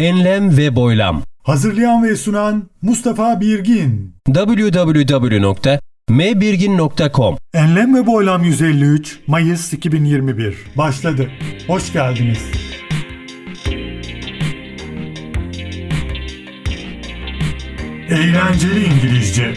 Enlem ve boylam. Hazırlayan ve sunan Mustafa Birgin. www.mbirgin.com. Enlem ve Boylam 153 Mayıs 2021 başladı. Hoş geldiniz. Eğlenceli İngilizce.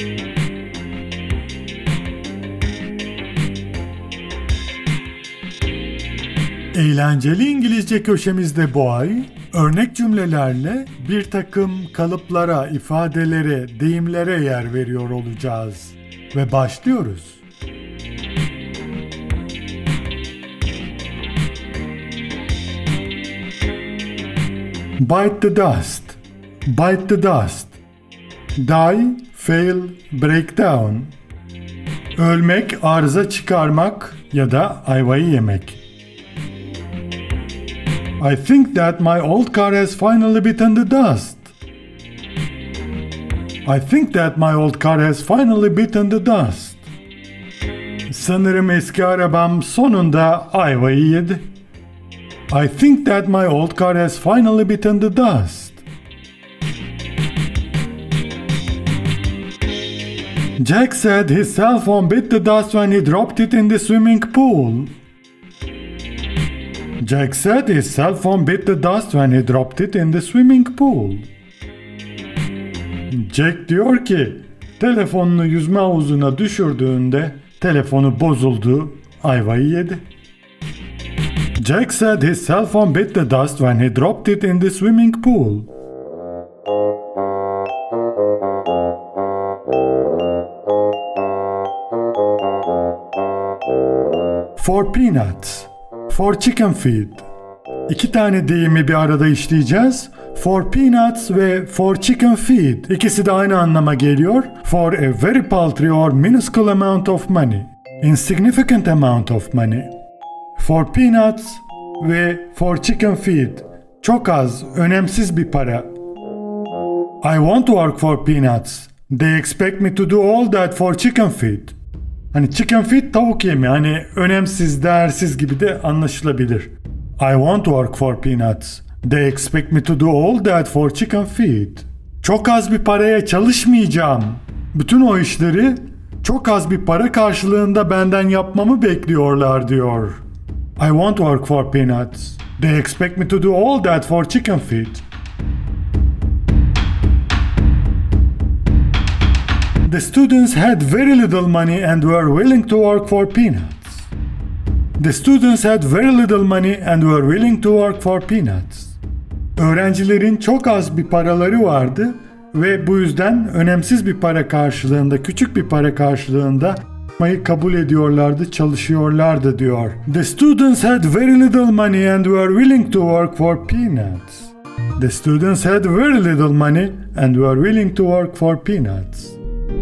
Eğlenceli İngilizce köşemizde bu ay örnek cümlelerle bir takım kalıplara, ifadelere, deyimlere yer veriyor olacağız. Ve başlıyoruz. Bite the dust. Bite the dust. Die, fail, break down. Ölmek, arıza çıkarmak ya da ayvayı yemek. I think that my old car has finally bitten the dust. I think that my old car has finally bitten the dust. Sanırım eski arabam sonunda ayvayı yedi. I think that my old car has finally bitten the dust. Jack said his cell phone bit the dust when he dropped it in the swimming pool. Jack said his cell phone bit the dust when he dropped it in the swimming pool. Jack diyor ki, telefonunu yüzme havuzuna düşürdüğünde telefonu bozuldu, ayvayı yedi. Jack said his cell phone bit the dust when he dropped it in the swimming pool. For peanuts. For chicken feed. İki tane deyimi bir arada işleyeceğiz. For peanuts ve for chicken feed. İkisi de aynı anlama geliyor. For a very paltry or minuscule amount of money. Insignificant amount of money. For peanuts ve for chicken feed. Çok az, önemsiz bir para. I want to work for peanuts. They expect me to do all that for chicken feed. Hani chicken feed tavuk yemi, hani önemsiz, değersiz gibi de anlaşılabilir. I want to work for peanuts. They expect me to do all that for chicken feed. Çok az bir paraya çalışmayacağım. Bütün o işleri çok az bir para karşılığında benden yapmamı bekliyorlar diyor. I want to work for peanuts. They expect me to do all that for chicken feed. The students had very little money and were willing to work for peanuts. The students had very little money and were willing to work for peanuts. Öğrencilerin çok az bir paraları vardı ve bu yüzden önemsiz bir para karşılığında, küçük bir para karşılığında yapmayı kabul ediyorlardı, çalışıyorlardı diyor. The students had very little money and were willing to work for peanuts. The students had very little money and were willing to work for peanuts.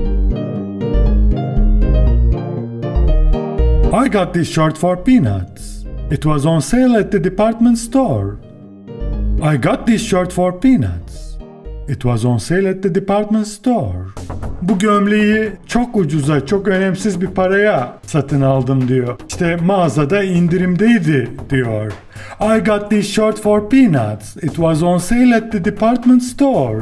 I got this shirt for peanuts. It was on sale at the department store. I got this shirt for peanuts. It was on sale at the department store. Bu gömleği çok ucuza, çok önemsiz bir paraya satın aldım diyor. İşte mağazada indirimdeydi diyor. I got this shirt for peanuts. It was on sale at the department store.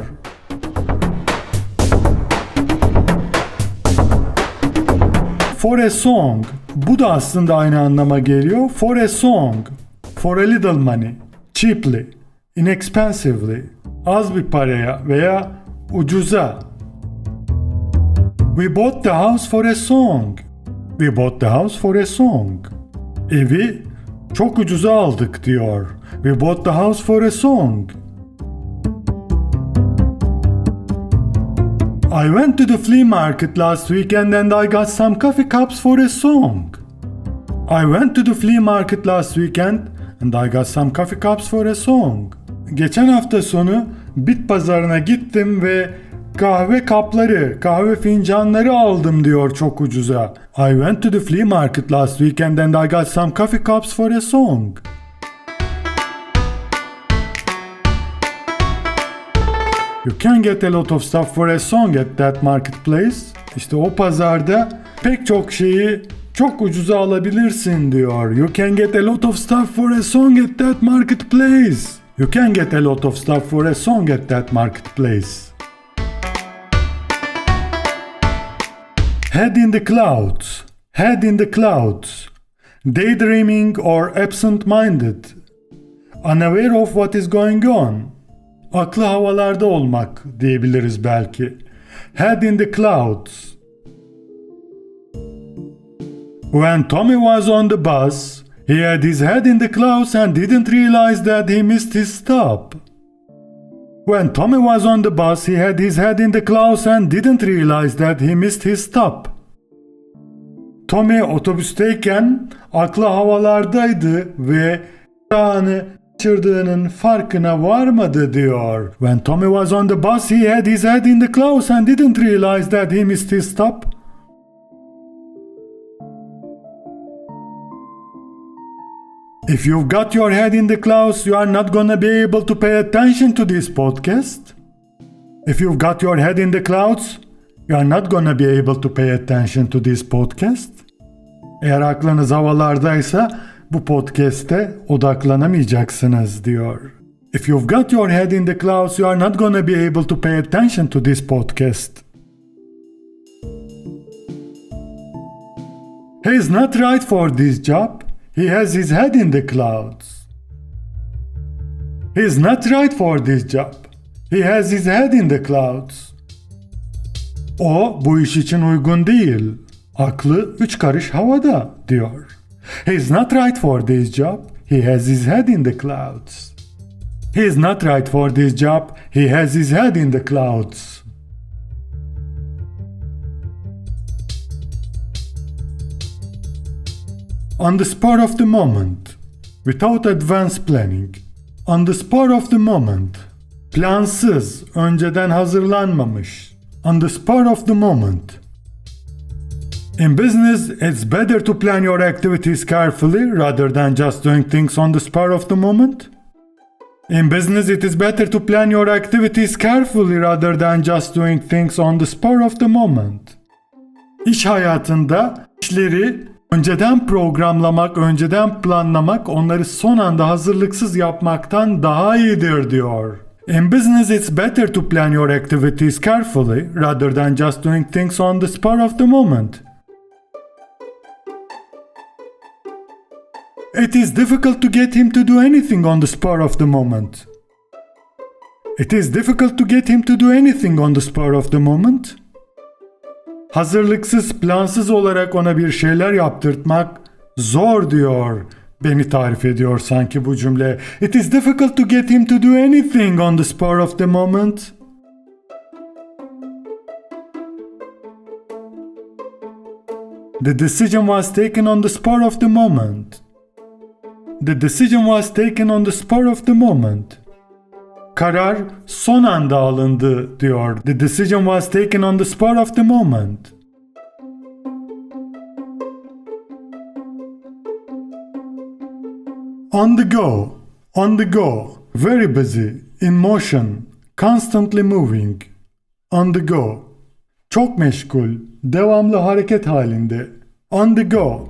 For a song. Bu da aslında aynı anlama geliyor. For a song. For a little money. Cheaply. Inexpensively. Az bir paraya veya ucuza. We bought the house for a song. We bought the house for a song. Evi çok ucuza aldık diyor. We bought the house for a song. I went to the flea market last weekend and I got some coffee cups for a song. I went to the flea market last weekend and I got some coffee cups for a song. Geçen hafta sonu bit pazarına gittim ve kahve kapları, kahve fincanları aldım diyor çok ucuza. I went to the flea market last weekend and I got some coffee cups for a song. You can get a lot of stuff for a song at that marketplace. İşte o pazarda pek çok şeyi çok ucuza alabilirsin diyor. You can get a lot of stuff for a song at that marketplace. You can get a lot of stuff for a song at that marketplace. Head in the clouds, head in the clouds. Daydreaming or absent-minded. Unaware of what is going on. Aklı havalarda olmak diyebiliriz belki. Head in the clouds. When Tommy was on the bus, he had his head in the clouds and didn't realize that he missed his stop. When Tommy was on the bus, he had his head in the clouds and didn't realize that he missed his stop. Tommy otobüsteyken aklı havalardaydı ve anı kaçırdığının farkına varmadı diyor. When Tommy was on the bus, he had his head in the clouds and didn't realize that he missed his stop. If you've got your head in the clouds, you are not gonna be able to pay attention to this podcast. If you've got your head in the clouds, you are not gonna be able to pay attention to this podcast. Eğer aklınız havalardaysa bu podcast'te odaklanamayacaksınız diyor. If you've got your head in the clouds, you are not gonna be able to pay attention to this podcast. He is not right for this job. He has his head in the clouds. He is not right for this job. He has his head in the clouds. O bu iş için uygun değil. Aklı 3 karış havada diyor. He is not right for this job. He has his head in the clouds. He is not right for this job. He has his head in the clouds. On the spur of the moment, without advance planning. On the spur of the moment. Plansız, önceden hazırlanmamış. On the spur of the moment. In business, it's better to plan your activities carefully rather than just doing things on the spur of the moment. In business, it is better to plan your activities carefully rather than just doing things on the spur of the moment. İş hayatında işleri önceden programlamak, önceden planlamak, onları son anda hazırlıksız yapmaktan daha iyidir diyor. In business, it's better to plan your activities carefully rather than just doing things on the spur of the moment. It is difficult to get him to do anything on the spur of the moment. It is difficult to get him to do anything on the spur of the moment. Hazırlıksız, plansız olarak ona bir şeyler yaptırtmak zor diyor. Beni tarif ediyor sanki bu cümle. It is difficult to get him to do anything on the spur of the moment. The decision was taken on the spur of the moment. The decision was taken on the spur of the moment. Karar son anda alındı diyor. The decision was taken on the spur of the moment. On the go, on the go, very busy, in motion, constantly moving. On the go. Çok meşgul, devamlı hareket halinde. On the go.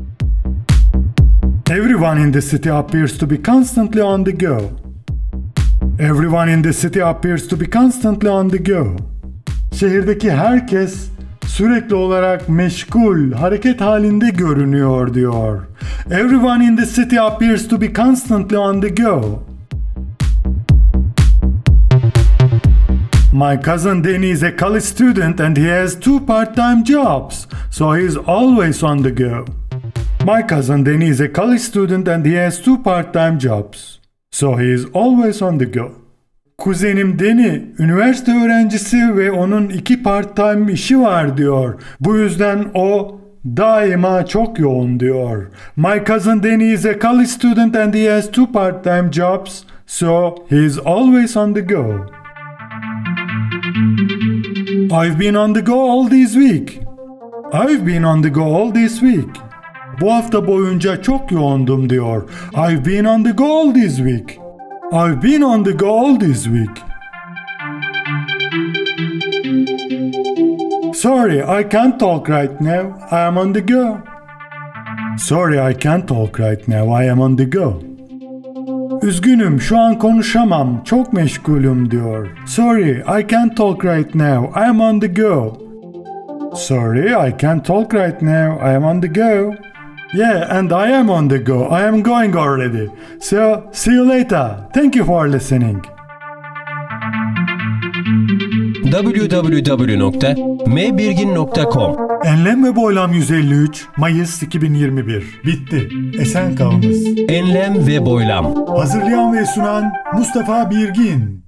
Everyone in the city appears to be constantly on the go. Everyone in the city appears to be constantly on the go. Şehirdeki herkes sürekli olarak meşgul, hareket halinde görünüyor diyor. Everyone in the city appears to be constantly on the go. My cousin Danny is a college student and he has 2 part-time jobs, so he is always on the go. My cousin Danny is a college student and he has 2 part-time jobs, so he is always on the go. Kuzenim Danny, üniversite öğrencisi ve onun 2 part-time işi var diyor. Bu yüzden o daima çok yoğun diyor. My cousin Danny is a college student and he has 2 part-time jobs, so he is always on the go. I've been on the go all this week. I've been on the go all this week. Bu hafta boyunca çok yoğundum diyor. I've been on the go all this week. I've been on the go all this week. Sorry, I can't talk right now. I am on the go. Sorry, I can't talk right now. I am on the go. Üzgünüm, şu an konuşamam. Çok meşgulüm diyor. Sorry, I can't talk right now. I am on the go. Sorry, I can't talk right now. I am on the go. Yeah, and I am on the go. I am going already. So, see you later. Thank you for listening. www.mbirgin.com Enlem ve Boylam 153 Mayıs 2021. Bitti. Esen kalınız. Enlem ve Boylam. Hazırlayan ve sunan Mustafa Birgin.